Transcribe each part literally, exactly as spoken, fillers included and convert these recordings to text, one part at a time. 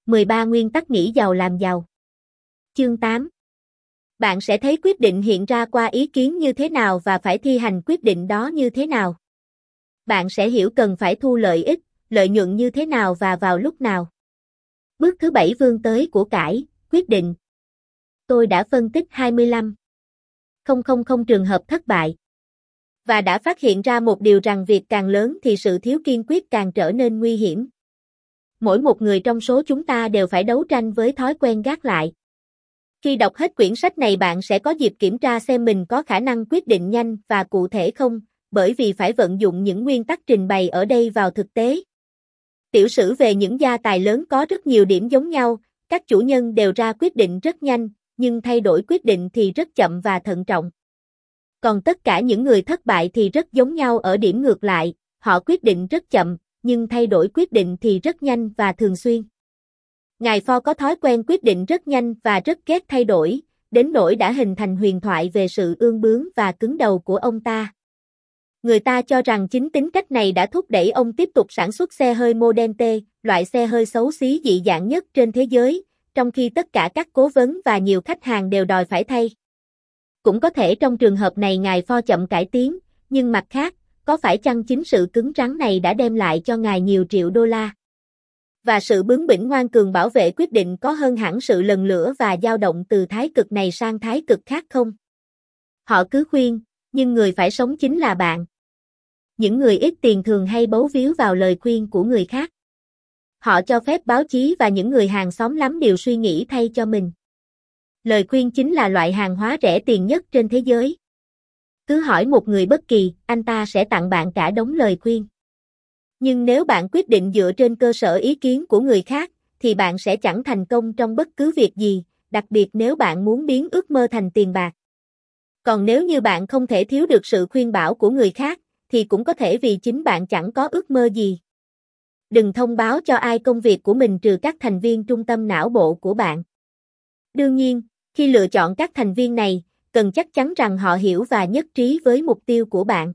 mười ba Nguyên tắc nghĩ giàu làm giàu. Chương tám. Bạn sẽ thấy quyết định hiện ra qua ý kiến như thế nào và phải thi hành quyết định đó như thế nào. Bạn sẽ hiểu cần phải thu lợi ích, lợi nhuận như thế nào và vào lúc nào. Bước thứ bảy vươn tới của cải, quyết định. Tôi đã phân tích hai mươi lăm nghìn trường hợp thất bại. Và đã phát hiện ra một điều rằng việc càng lớn thì sự thiếu kiên quyết càng trở nên nguy hiểm. Mỗi một người trong số chúng ta đều phải đấu tranh với thói quen gác lại. Khi đọc hết quyển sách này bạn sẽ có dịp kiểm tra xem mình có khả năng quyết định nhanh và cụ thể không, bởi vì phải vận dụng những nguyên tắc trình bày ở đây vào thực tế. Tiểu sử về những gia tài lớn có rất nhiều điểm giống nhau, các chủ nhân đều ra quyết định rất nhanh, nhưng thay đổi quyết định thì rất chậm và thận trọng. Còn tất cả những người thất bại thì rất giống nhau ở điểm ngược lại, họ quyết định rất chậm, nhưng thay đổi quyết định thì rất nhanh và thường xuyên. Ngài Ford có thói quen quyết định rất nhanh và rất ghét thay đổi, đến nỗi đã hình thành huyền thoại về sự ương bướng và cứng đầu của ông ta. Người ta cho rằng chính tính cách này đã thúc đẩy ông tiếp tục sản xuất xe hơi Model T, loại xe hơi xấu xí dị dạng nhất trên thế giới, trong khi tất cả các cố vấn và nhiều khách hàng đều đòi phải thay. Cũng có thể trong trường hợp này ngài Ford chậm cải tiến, nhưng mặt khác, có phải chăng chính sự cứng rắn này đã đem lại cho ngài nhiều triệu đô la? Và sự bướng bỉnh ngoan cường bảo vệ quyết định có hơn hẳn sự lần lữa và dao động từ thái cực này sang thái cực khác không? Họ cứ khuyên, nhưng người phải sống chính là bạn. Những người ít tiền thường hay bấu víu vào lời khuyên của người khác. Họ cho phép báo chí và những người hàng xóm lắm điều suy nghĩ thay cho mình. Lời khuyên chính là loại hàng hóa rẻ tiền nhất trên thế giới. Cứ hỏi một người bất kỳ, anh ta sẽ tặng bạn cả đống lời khuyên. Nhưng nếu bạn quyết định dựa trên cơ sở ý kiến của người khác, thì bạn sẽ chẳng thành công trong bất cứ việc gì, đặc biệt nếu bạn muốn biến ước mơ thành tiền bạc. Còn nếu như bạn không thể thiếu được sự khuyên bảo của người khác, thì cũng có thể vì chính bạn chẳng có ước mơ gì. Đừng thông báo cho ai công việc của mình trừ các thành viên trung tâm não bộ của bạn. Đương nhiên, khi lựa chọn các thành viên này, cần chắc chắn rằng họ hiểu và nhất trí với mục tiêu của bạn.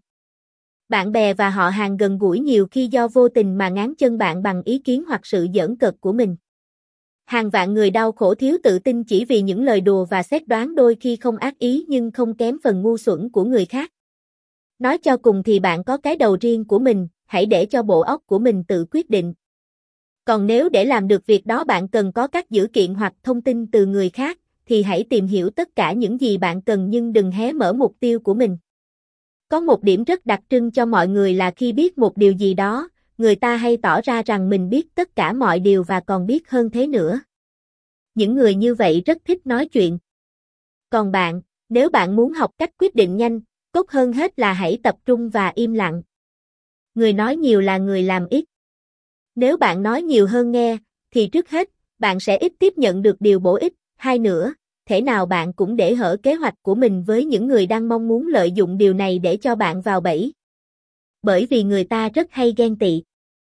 Bạn bè và họ hàng gần gũi nhiều khi do vô tình mà ngáng chân bạn bằng ý kiến hoặc sự giỡn cợt của mình. Hàng vạn người đau khổ thiếu tự tin chỉ vì những lời đùa và xét đoán đôi khi không ác ý nhưng không kém phần ngu xuẩn của người khác. Nói cho cùng thì bạn có cái đầu riêng của mình, hãy để cho bộ óc của mình tự quyết định. Còn nếu để làm được việc đó bạn cần có các dữ kiện hoặc thông tin từ người khác, thì hãy tìm hiểu tất cả những gì bạn cần nhưng đừng hé mở mục tiêu của mình. Có một điểm rất đặc trưng cho mọi người là khi biết một điều gì đó, người ta hay tỏ ra rằng mình biết tất cả mọi điều và còn biết hơn thế nữa. Những người như vậy rất thích nói chuyện. Còn bạn, nếu bạn muốn học cách quyết định nhanh, tốt hơn hết là hãy tập trung và im lặng. Người nói nhiều là người làm ít. Nếu bạn nói nhiều hơn nghe, thì trước hết, bạn sẽ ít tiếp nhận được điều bổ ích. Hai nữa, thể nào bạn cũng để hở kế hoạch của mình với những người đang mong muốn lợi dụng điều này để cho bạn vào bẫy. Bởi vì người ta rất hay ghen tị.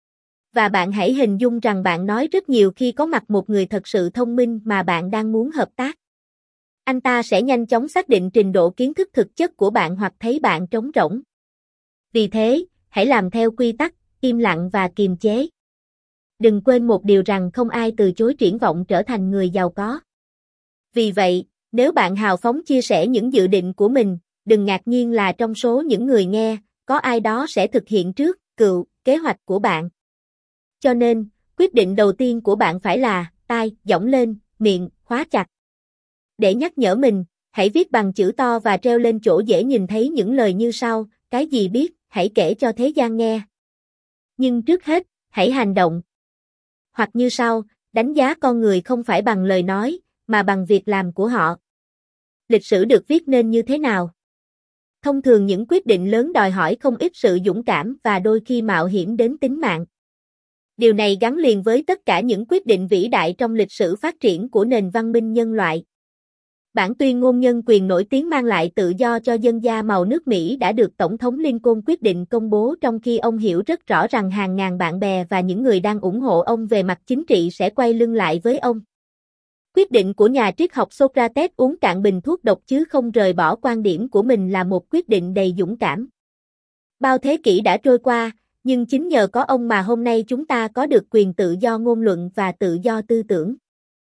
Và bạn hãy hình dung rằng bạn nói rất nhiều khi có mặt một người thật sự thông minh mà bạn đang muốn hợp tác. Anh ta sẽ nhanh chóng xác định trình độ kiến thức thực chất của bạn hoặc thấy bạn trống rỗng. Vì thế, hãy làm theo quy tắc, im lặng và kiềm chế. Đừng quên một điều rằng không ai từ chối triển vọng trở thành người giàu có. Vì vậy, nếu bạn hào phóng chia sẻ những dự định của mình, đừng ngạc nhiên là trong số những người nghe, có ai đó sẽ thực hiện trước, cựu, kế hoạch của bạn. Cho nên, quyết định đầu tiên của bạn phải là, tai, giọng lên, miệng, khóa chặt. Để nhắc nhở mình, hãy viết bằng chữ to và treo lên chỗ dễ nhìn thấy những lời như sau, cái gì biết, hãy kể cho thế gian nghe. Nhưng trước hết, hãy hành động. Hoặc như sau, đánh giá con người không phải bằng lời nói, mà bằng việc làm của họ. Lịch sử được viết nên như thế nào? Thông thường những quyết định lớn đòi hỏi không ít sự dũng cảm và đôi khi mạo hiểm đến tính mạng. Điều này gắn liền với tất cả những quyết định vĩ đại trong lịch sử phát triển của nền văn minh nhân loại. Bản tuyên ngôn nhân quyền nổi tiếng mang lại tự do cho dân da màu nước Mỹ đã được Tổng thống Lincoln quyết định công bố trong khi ông hiểu rất rõ rằng hàng ngàn bạn bè và những người đang ủng hộ ông về mặt chính trị sẽ quay lưng lại với ông. Quyết định của nhà triết học Socrates uống cạn bình thuốc độc chứ không rời bỏ quan điểm của mình là một quyết định đầy dũng cảm. Bao thế kỷ đã trôi qua, Nhưng chính nhờ có ông mà hôm nay chúng ta có được quyền tự do ngôn luận và tự do tư tưởng.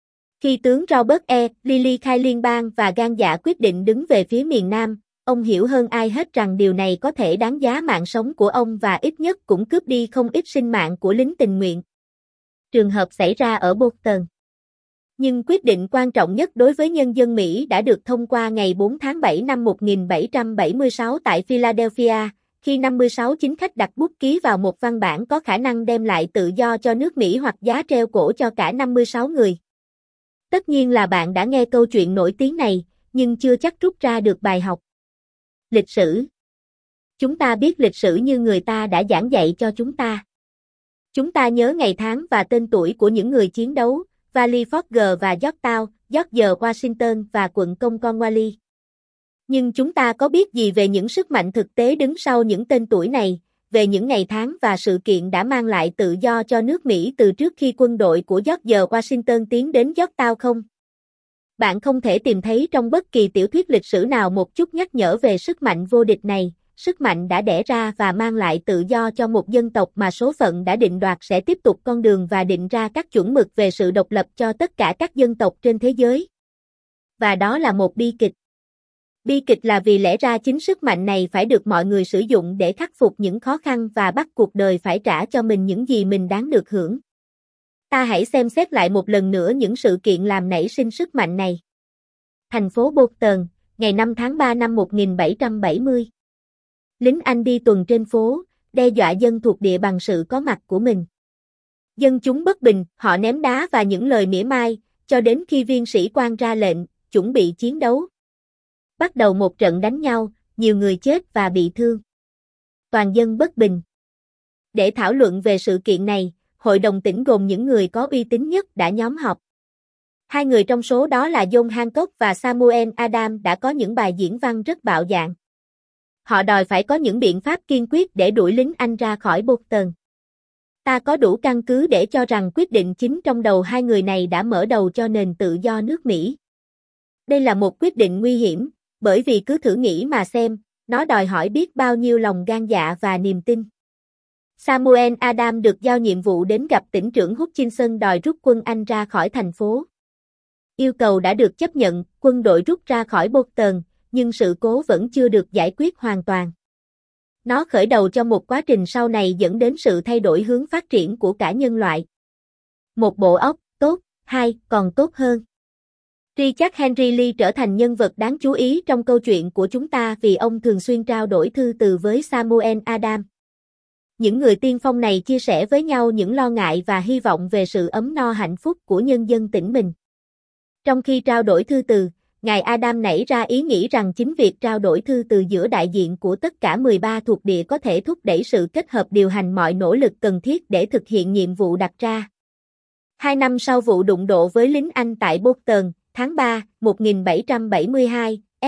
Khi tướng Robert E. Lee khai liên bang và gan dạ quyết định đứng về phía miền Nam, ông hiểu hơn ai hết rằng điều này có thể đáng giá mạng sống của ông và ít nhất cũng cướp đi không ít sinh mạng của lính tình nguyện. Trường hợp xảy ra ở Boston. Nhưng quyết định quan trọng nhất đối với nhân dân Mỹ đã được thông qua ngày bốn tháng bảy năm một nghìn bảy trăm bảy mươi sáu tại Philadelphia, khi năm mươi sáu chính khách đặt bút ký vào một văn bản có khả năng đem lại tự do cho nước Mỹ hoặc giá treo cổ cho cả năm mươi sáu người. Tất nhiên là bạn đã nghe câu chuyện nổi tiếng này, nhưng chưa chắc rút ra được bài học. Lịch sử. Chúng ta biết lịch sử như người ta đã giảng dạy cho chúng ta. Chúng ta nhớ ngày tháng và tên tuổi của những người chiến đấu, Valley Forge và Yorktown, George Washington và quận công Cornwallis. Nhưng chúng ta có biết gì về những sức mạnh thực tế đứng sau những tên tuổi này, về những ngày tháng và sự kiện đã mang lại tự do cho nước Mỹ từ trước khi quân đội của George Washington tiến đến Yorktown không? Bạn không thể tìm thấy trong bất kỳ tiểu thuyết lịch sử nào một chút nhắc nhở về sức mạnh vô địch này, sức mạnh đã đẻ ra và mang lại tự do cho một dân tộc mà số phận đã định đoạt sẽ tiếp tục con đường và định ra các chuẩn mực về sự độc lập cho tất cả các dân tộc trên thế giới. Và đó là một bi kịch. Bi kịch là vì lẽ ra chính sức mạnh này phải được mọi người sử dụng để khắc phục những khó khăn và bắt cuộc đời phải trả cho mình những gì mình đáng được hưởng. Ta hãy xem xét lại một lần nữa những sự kiện làm nảy sinh sức mạnh này. Thành phố Boston, ngày năm tháng ba năm một nghìn bảy trăm bảy mươi. Lính Anh đi tuần trên phố, đe dọa dân thuộc địa bằng sự có mặt của mình. Dân chúng bất bình, họ ném đá và những lời mỉa mai, cho đến khi viên sĩ quan ra lệnh, chuẩn bị chiến đấu. Bắt đầu một trận đánh nhau, nhiều người chết và bị thương. Toàn dân bất bình. Để thảo luận về sự kiện này, hội đồng tỉnh gồm những người có uy tín nhất đã nhóm họp. Hai người trong số đó là John Hancock và Samuel Adams đã có những bài diễn văn rất bạo dạn. Họ đòi phải có những biện pháp kiên quyết để đuổi lính Anh ra khỏi Boston. Ta có đủ căn cứ để cho rằng quyết định chính trong đầu hai người này đã mở đầu cho nền tự do nước Mỹ. Đây là một quyết định nguy hiểm, bởi vì cứ thử nghĩ mà xem, nó đòi hỏi biết bao nhiêu lòng gan dạ và niềm tin. Samuel Adams được giao nhiệm vụ đến gặp tỉnh trưởng Hutchinson đòi rút quân Anh ra khỏi thành phố. Yêu cầu đã được chấp nhận, quân đội rút ra khỏi Boston, nhưng sự cố vẫn chưa được giải quyết hoàn toàn. Nó khởi đầu cho một quá trình sau này dẫn đến sự thay đổi hướng phát triển của cả nhân loại. Một bộ óc, tốt, hai, còn tốt hơn. Richard Henry Lee trở thành nhân vật đáng chú ý trong câu chuyện của chúng ta vì ông thường xuyên trao đổi thư từ với Samuel Adams. Những người tiên phong này chia sẻ với nhau những lo ngại và hy vọng về sự ấm no hạnh phúc của nhân dân tỉnh mình. Trong khi trao đổi thư từ, Ngài Adams nảy ra ý nghĩ rằng chính việc trao đổi thư từ giữa đại diện của tất cả mười ba thuộc địa có thể thúc đẩy sự kết hợp điều hành mọi nỗ lực cần thiết để thực hiện nhiệm vụ đặt ra. Hai năm sau vụ đụng độ với lính Anh tại Boston, tháng ba, một nghìn bảy trăm bảy mươi hai, S.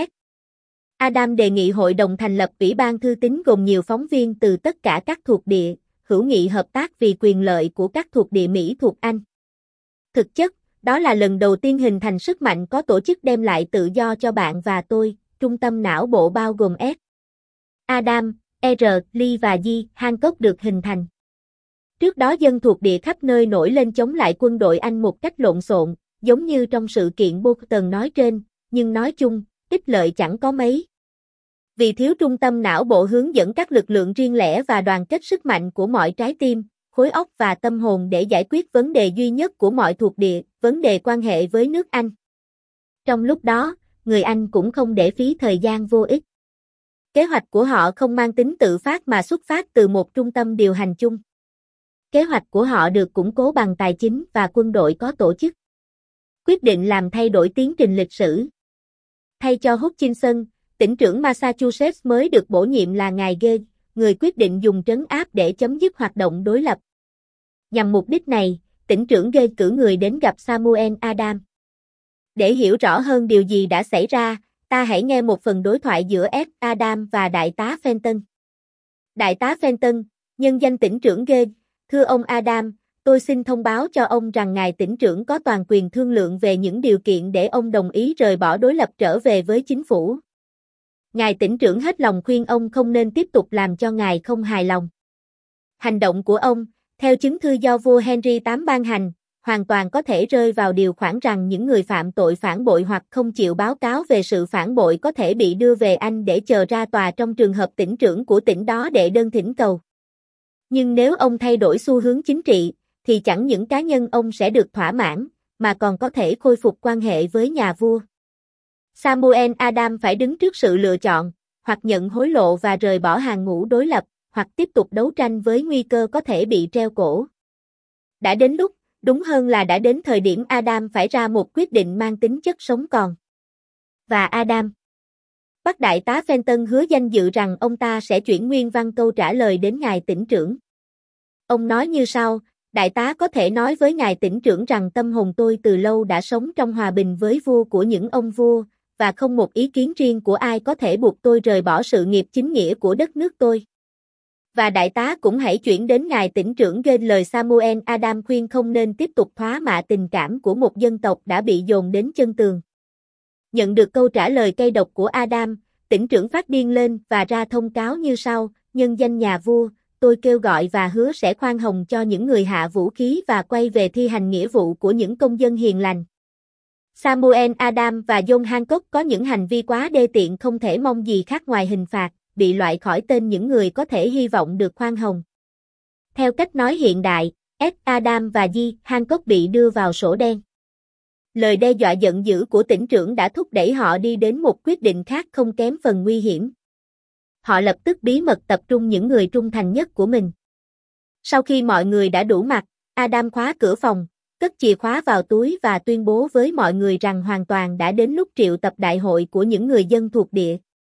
Adams đề nghị hội đồng thành lập Ủy ban thư tín gồm nhiều phóng viên từ tất cả các thuộc địa, hữu nghị hợp tác vì quyền lợi của các thuộc địa Mỹ thuộc Anh. Thực chất, đó là lần đầu tiên hình thành sức mạnh có tổ chức đem lại tự do cho bạn và tôi, trung tâm não bộ bao gồm S. Adams, R. Lee và J. Hancock được hình thành. Trước đó dân thuộc địa khắp nơi nổi lên chống lại quân đội Anh một cách lộn xộn, giống như trong sự kiện Boston nói trên, nhưng nói chung, ích lợi chẳng có mấy. Vì thiếu trung tâm não bộ hướng dẫn các lực lượng riêng lẻ và đoàn kết sức mạnh của mọi trái tim, khối óc và tâm hồn để giải quyết vấn đề duy nhất của mọi thuộc địa, vấn đề quan hệ với nước Anh. Trong lúc đó, người Anh cũng không để phí thời gian vô ích. Kế hoạch của họ không mang tính tự phát mà xuất phát từ một trung tâm điều hành chung. Kế hoạch của họ được củng cố bằng tài chính và quân đội có tổ chức. Quyết định làm thay đổi tiến trình lịch sử. Thay cho Hutchinson, tỉnh trưởng Massachusetts mới được bổ nhiệm là ngài Gage, người quyết định dùng trấn áp để chấm dứt hoạt động đối lập. Nhằm mục đích này, tỉnh trưởng Gage cử người đến gặp Samuel Adams. Để hiểu rõ hơn điều gì đã xảy ra, ta hãy nghe một phần đối thoại giữa S. Adams và đại tá Fenton. Đại tá Fenton, nhân danh tỉnh trưởng Gage, thưa ông Adams, tôi xin thông báo cho ông rằng ngài tỉnh trưởng có toàn quyền thương lượng về những điều kiện để ông đồng ý rời bỏ đối lập trở về với chính phủ. Ngài tỉnh trưởng hết lòng khuyên ông không nên tiếp tục làm cho ngài không hài lòng. Hành động của ông, theo chứng thư do vua Henry tám ban hành, hoàn toàn có thể rơi vào điều khoản rằng những người phạm tội phản bội hoặc không chịu báo cáo về sự phản bội có thể bị đưa về Anh để chờ ra tòa trong trường hợp tỉnh trưởng của tỉnh đó đệ đơn thỉnh cầu. Nhưng nếu ông thay đổi xu hướng chính trị, thì chẳng những cá nhân ông sẽ được thỏa mãn, mà còn có thể khôi phục quan hệ với nhà vua. Samuel Adams phải đứng trước sự lựa chọn, hoặc nhận hối lộ và rời bỏ hàng ngũ đối lập, hoặc tiếp tục đấu tranh với nguy cơ có thể bị treo cổ. Đã đến lúc, đúng hơn là đã đến thời điểm Adams phải ra một quyết định mang tính chất sống còn. Và Adams bắt đại tá Fenton hứa danh dự rằng ông ta sẽ chuyển nguyên văn câu trả lời đến ngài tỉnh trưởng. Ông nói như sau: đại tá có thể nói với ngài tỉnh trưởng rằng tâm hồn tôi từ lâu đã sống trong hòa bình với vua của những ông vua, và không một ý kiến riêng của ai có thể buộc tôi rời bỏ sự nghiệp chính nghĩa của đất nước tôi. Và đại tá cũng hãy chuyển đến ngài tỉnh trưởng ghen lời Samuel Adams khuyên không nên tiếp tục thoá mạ tình cảm của một dân tộc đã bị dồn đến chân tường. Nhận được câu trả lời cay độc của Adams, tỉnh trưởng phát điên lên và ra thông cáo như sau: nhân danh nhà vua, tôi kêu gọi và hứa sẽ khoan hồng cho những người hạ vũ khí và quay về thi hành nghĩa vụ của những công dân hiền lành. Samuel Adams và John Hancock có những hành vi quá đê tiện không thể mong gì khác ngoài hình phạt, bị loại khỏi tên những người có thể hy vọng được khoan hồng. Theo cách nói hiện đại, S. Adams và J. Hancock bị đưa vào sổ đen. Lời đe dọa giận dữ của tỉnh trưởng đã thúc đẩy họ đi đến một quyết định khác không kém phần nguy hiểm. Họ lập tức bí mật tập trung những người trung thành nhất của mình. Sau khi mọi người đã đủ mặt, Adams khóa cửa phòng, cất chìa khóa vào túi và tuyên bố với mọi người rằng hoàn toàn đã đến lúc triệu tập đại hội của những người dân thuộc địa.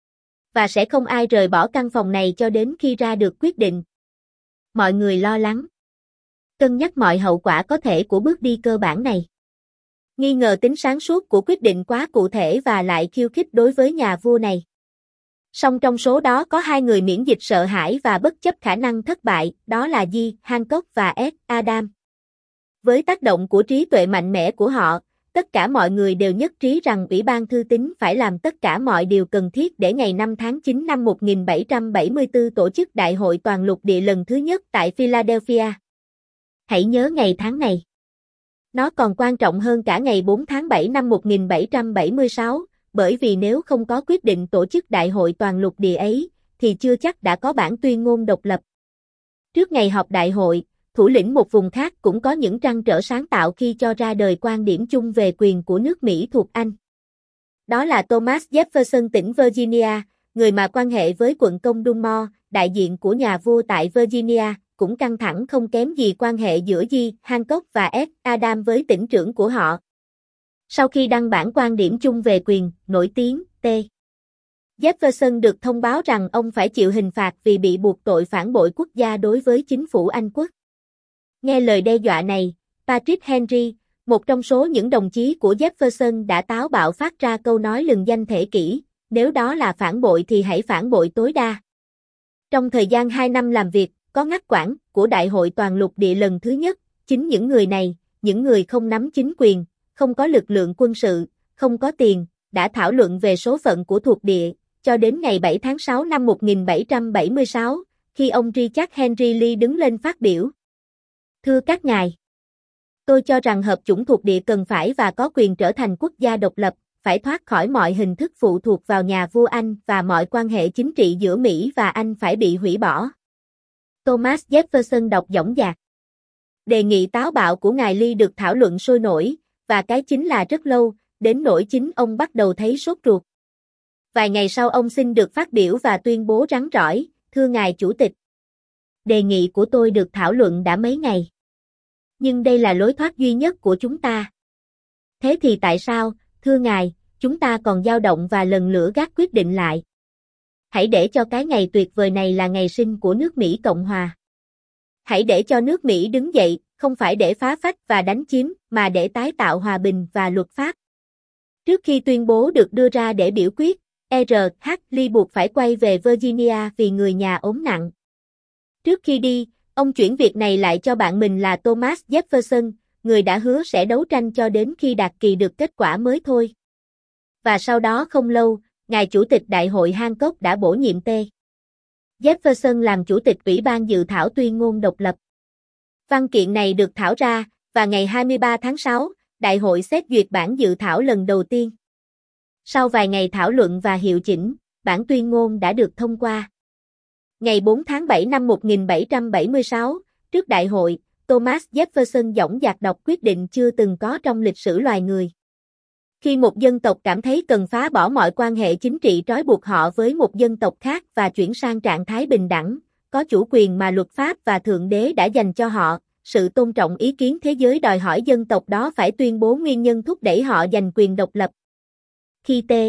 Và sẽ không ai rời bỏ căn phòng này cho đến khi ra được quyết định. Mọi người lo lắng, cân nhắc mọi hậu quả có thể của bước đi cơ bản này. Nghi ngờ tính sáng suốt của quyết định quá cụ thể và lại khiêu khích đối với nhà vua này. Song trong số đó có hai người miễn dịch sợ hãi và bất chấp khả năng thất bại, đó là J. Hancock và S. Adams. Với tác động của trí tuệ mạnh mẽ của họ, tất cả mọi người đều nhất trí rằng Ủy ban Thư tín phải làm tất cả mọi điều cần thiết để ngày năm tháng chín năm một nghìn bảy trăm bảy mươi tư tổ chức Đại hội toàn lục địa lần thứ nhất tại Philadelphia. Hãy nhớ ngày tháng này. Nó còn quan trọng hơn cả ngày bốn tháng bảy năm một nghìn bảy trăm bảy mươi sáu, bởi vì nếu không có quyết định tổ chức Đại hội toàn lục địa ấy, thì chưa chắc đã có bản tuyên ngôn độc lập. Trước ngày họp đại hội, thủ lĩnh một vùng khác cũng có những trăn trở sáng tạo khi cho ra đời quan điểm chung về quyền của nước Mỹ thuộc Anh. Đó là Thomas Jefferson tỉnh Virginia, người mà quan hệ với quận công Dunmore, đại diện của nhà vua tại Virginia, cũng căng thẳng không kém gì quan hệ giữa J. Hancock và S. Adams với tỉnh trưởng của họ. Sau khi đăng bản quan điểm chung về quyền, nổi tiếng, T. Jefferson được thông báo rằng ông phải chịu hình phạt vì bị buộc tội phản bội quốc gia đối với chính phủ Anh quốc. Nghe lời đe dọa này, Patrick Henry, một trong số những đồng chí của Jefferson đã táo bạo phát ra câu nói lừng danh thể kỷ: nếu đó là phản bội thì hãy phản bội tối đa. Trong thời gian hai năm làm việc, có ngắt quãng, của Đại hội toàn lục địa lần thứ nhất, chính những người này, những người không nắm chính quyền, không có lực lượng quân sự, không có tiền, đã thảo luận về số phận của thuộc địa, cho đến ngày bảy tháng sáu năm một nghìn bảy trăm bảy mươi sáu, khi ông Richard Henry Lee đứng lên phát biểu. Thưa các ngài, tôi cho rằng hợp chủng thuộc địa cần phải và có quyền trở thành quốc gia độc lập, phải thoát khỏi mọi hình thức phụ thuộc vào nhà vua Anh và mọi quan hệ chính trị giữa Mỹ và Anh phải bị hủy bỏ. Thomas Jefferson đọc dõng dạc. Đề nghị táo bạo của ngài Lee được thảo luận sôi nổi, và cái chính là rất lâu, đến nỗi chính ông bắt đầu thấy sốt ruột. Vài ngày sau ông xin được phát biểu và tuyên bố rắn rỏi: thưa ngài chủ tịch, đề nghị của tôi được thảo luận đã mấy ngày. Nhưng đây là lối thoát duy nhất của chúng ta. Thế thì tại sao, thưa ngài, chúng ta còn dao động và lần lữa gác quyết định lại? Hãy để cho cái ngày tuyệt vời này là ngày sinh của nước Mỹ Cộng Hòa. Hãy để cho nước Mỹ đứng dậy, không phải để phá phách và đánh chiếm, mà để tái tạo hòa bình và luật pháp. Trước khi tuyên bố được đưa ra để biểu quyết, R H Lee buộc phải quay về Virginia vì người nhà ốm nặng. Trước khi đi, ông chuyển việc này lại cho bạn mình là Thomas Jefferson, người đã hứa sẽ đấu tranh cho đến khi đạt kỳ được kết quả mới thôi. Và sau đó không lâu, ngài chủ tịch đại hội Hancock đã bổ nhiệm T. Jefferson làm chủ tịch Ủy ban dự thảo tuyên ngôn độc lập. Văn kiện này được thảo ra, và ngày hai mươi ba tháng sáu, Đại hội xét duyệt bản dự thảo lần đầu tiên. Sau vài ngày thảo luận và hiệu chỉnh, bản tuyên ngôn đã được thông qua. Ngày bốn tháng bảy năm một nghìn bảy trăm bảy mươi sáu, trước đại hội, Thomas Jefferson dõng dạc đọc quyết định chưa từng có trong lịch sử loài người. Khi một dân tộc cảm thấy cần phá bỏ mọi quan hệ chính trị trói buộc họ với một dân tộc khác và chuyển sang trạng thái bình đẳng, có chủ quyền mà luật pháp và Thượng Đế đã dành cho họ, sự tôn trọng ý kiến thế giới đòi hỏi dân tộc đó phải tuyên bố nguyên nhân thúc đẩy họ giành quyền độc lập. Khi T.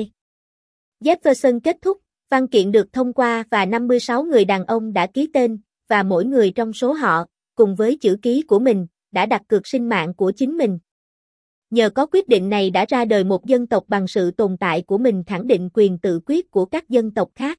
Jefferson kết thúc, văn kiện được thông qua và năm mươi sáu người đàn ông đã ký tên, và mỗi người trong số họ, cùng với chữ ký của mình, đã đặt cược sinh mạng của chính mình. Nhờ có quyết định này đã ra đời một dân tộc bằng sự tồn tại của mình khẳng định quyền tự quyết của các dân tộc khác.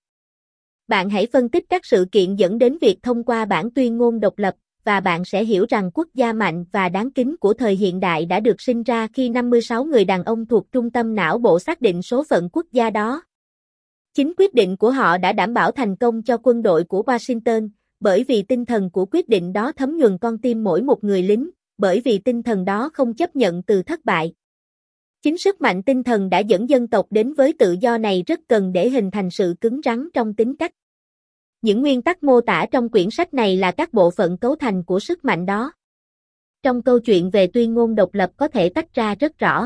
Bạn hãy phân tích các sự kiện dẫn đến việc thông qua bản tuyên ngôn độc lập, và bạn sẽ hiểu rằng quốc gia mạnh và đáng kính của thời hiện đại đã được sinh ra khi năm mươi sáu người đàn ông thuộc trung tâm não bộ xác định số phận quốc gia đó. Chính quyết định của họ đã đảm bảo thành công cho quân đội của Washington, bởi vì tinh thần của quyết định đó thấm nhuần con tim mỗi một người lính, bởi vì tinh thần đó không chấp nhận từ thất bại. Chính sức mạnh tinh thần đã dẫn dân tộc đến với tự do này rất cần để hình thành sự cứng rắn trong tính cách. Những nguyên tắc mô tả trong quyển sách này là các bộ phận cấu thành của sức mạnh đó. Trong câu chuyện về tuyên ngôn độc lập có thể tách ra rất rõ.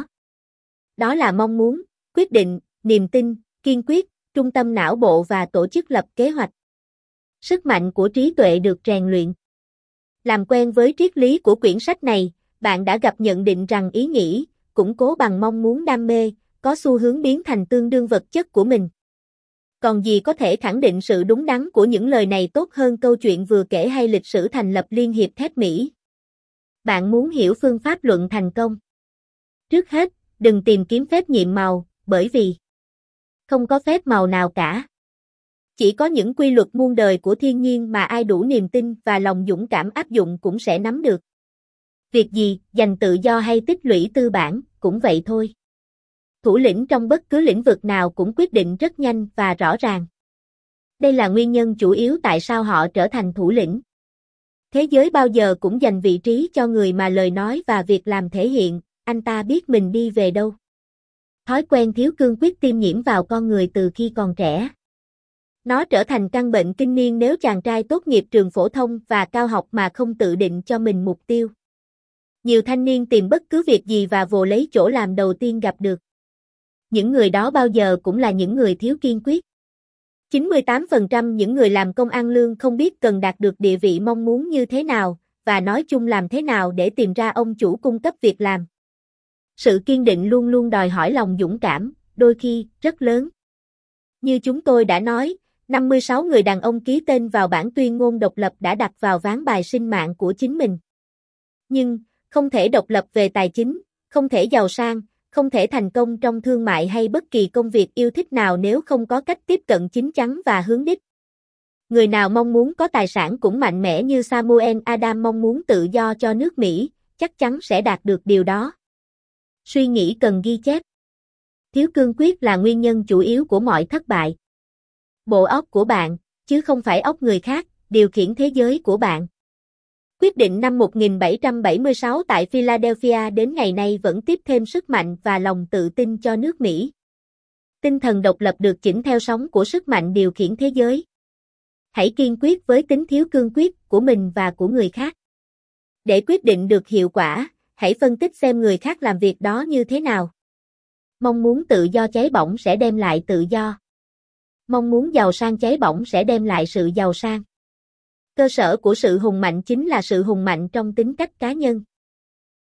Đó là mong muốn, quyết định, niềm tin, kiên quyết, trung tâm não bộ và tổ chức lập kế hoạch. Sức mạnh của trí tuệ được rèn luyện. Làm quen với triết lý của quyển sách này, bạn đã gặp nhận định rằng ý nghĩ, củng cố bằng mong muốn đam mê, có xu hướng biến thành tương đương vật chất của mình. Còn gì có thể khẳng định sự đúng đắn của những lời này tốt hơn câu chuyện vừa kể hay lịch sử thành lập Liên hiệp thép Mỹ? Bạn muốn hiểu phương pháp luận thành công? Trước hết, đừng tìm kiếm phép nhiệm màu, bởi vì không có phép màu nào cả. Chỉ có những quy luật muôn đời của thiên nhiên mà ai đủ niềm tin và lòng dũng cảm áp dụng cũng sẽ nắm được. Việc gì, giành tự do hay tích lũy tư bản, cũng vậy thôi. Thủ lĩnh trong bất cứ lĩnh vực nào cũng quyết định rất nhanh và rõ ràng. Đây là nguyên nhân chủ yếu tại sao họ trở thành thủ lĩnh. Thế giới bao giờ cũng dành vị trí cho người mà lời nói và việc làm thể hiện, anh ta biết mình đi về đâu. Thói quen thiếu cương quyết tiêm nhiễm vào con người từ khi còn trẻ. Nó trở thành căn bệnh kinh niên nếu chàng trai tốt nghiệp trường phổ thông và cao học mà không tự định cho mình mục tiêu. Nhiều thanh niên tìm bất cứ việc gì và vồ lấy chỗ làm đầu tiên gặp được. Những người đó bao giờ cũng là những người thiếu kiên quyết. chín mươi tám phần trăm những người làm công ăn lương không biết cần đạt được địa vị mong muốn như thế nào, và nói chung làm thế nào để tìm ra ông chủ cung cấp việc làm. Sự kiên định luôn luôn đòi hỏi lòng dũng cảm, đôi khi rất lớn. Như chúng tôi đã nói, năm mươi sáu người đàn ông ký tên vào bản tuyên ngôn độc lập đã đặt vào ván bài sinh mạng của chính mình. Nhưng, không thể độc lập về tài chính, không thể giàu sang, không thể thành công trong thương mại hay bất kỳ công việc yêu thích nào nếu không có cách tiếp cận chín chắn và hướng đích. Người nào mong muốn có tài sản cũng mạnh mẽ như Samuel Adams mong muốn tự do cho nước Mỹ, chắc chắn sẽ đạt được điều đó. Suy nghĩ cần ghi chép. Thiếu cương quyết là nguyên nhân chủ yếu của mọi thất bại. Bộ óc của bạn, chứ không phải óc người khác, điều khiển thế giới của bạn. Quyết định năm một nghìn bảy trăm bảy mươi sáu tại Philadelphia đến ngày nay vẫn tiếp thêm sức mạnh và lòng tự tin cho nước Mỹ. Tinh thần độc lập được chỉnh theo sóng của sức mạnh điều khiển thế giới. Hãy kiên quyết với tính thiếu cương quyết của mình và của người khác. Để quyết định được hiệu quả, hãy phân tích xem người khác làm việc đó như thế nào. Mong muốn tự do cháy bỏng sẽ đem lại tự do. Mong muốn giàu sang cháy bỏng sẽ đem lại sự giàu sang. Cơ sở của sự hùng mạnh chính là sự hùng mạnh trong tính cách cá nhân.